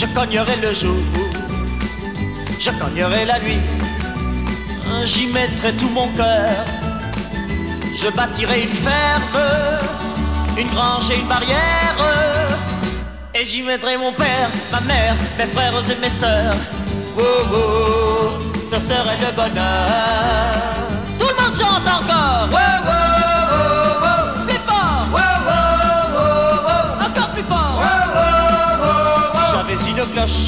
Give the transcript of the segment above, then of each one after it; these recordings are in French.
Je cognerai le jour, je cognerai la nuit, j'y mettrai tout mon cœur. Je bâtirai une ferme, une grange et une barrière, et j'y mettrai mon père, ma mère, mes frères et mes sœurs. Oh oh, ce serait le bonheur. Tout le monde chante encore. Oh oh oh oh, plus fort. Oh oh oh oh, encore plus fort. Oh oh oh, si j'avais une cloche,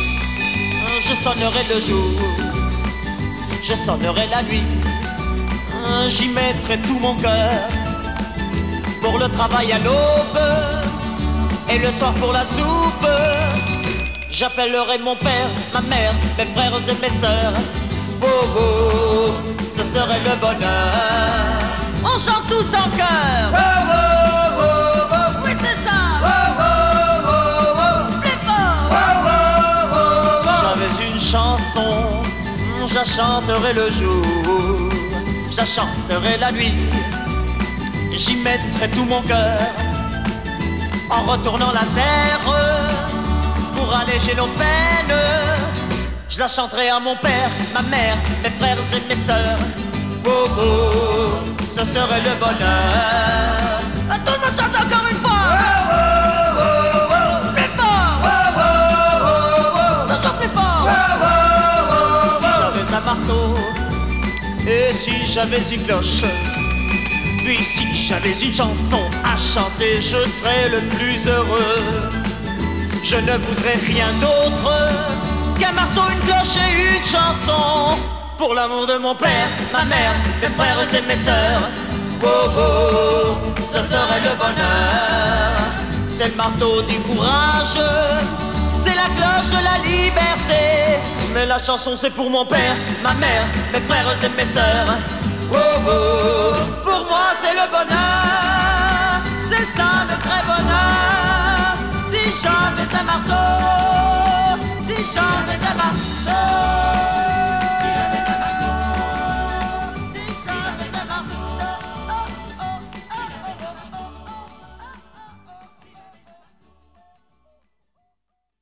je sonnerais le jour, je sonnerais la nuit, j'y mettrais tout mon cœur. Pour le travail à l'aube et le soir pour la soupe, j'appellerai mon père, ma mère, mes frères et mes sœurs. Oh oh, ce serait le bonheur. On chante tous en chœur. Oh oh oh oh, oui c'est ça. Oh oh oh oh, plus fort. Oh oh oh, si j'avais une chanson, je la chanterais le jour, je la chanterais la nuit, j'y mettrais tout mon cœur. En retournant la terre pour alléger nos peines, je la chanterai à mon père, ma mère, mes frères et mes sœurs. Oh oh, ce serait le bonheur. Tout le monde chante encore une fois. Oh oh oh oh, plus fort. Oh oh oh oh, toujours plus fort. Oh oh oh, si j'avais un marteau et si j'avais une cloche, puis si j'avais une chanson à chanter, je serais le plus heureux. Je ne voudrais rien d'autre qu'un marteau, une cloche et une chanson. Pour l'amour de mon père, ma mère, mes frères et mes sœurs. Oh oh, ce serait le bonheur. C'est le marteau du courage, c'est la cloche de la liberté. Mais la chanson c'est pour mon père, ma mère, mes frères et mes sœurs. Oh oh, pour moi c'est le bonheur, c'est ça le vrai bonheur. Si j'avais un marteau, si j'avais un marteau.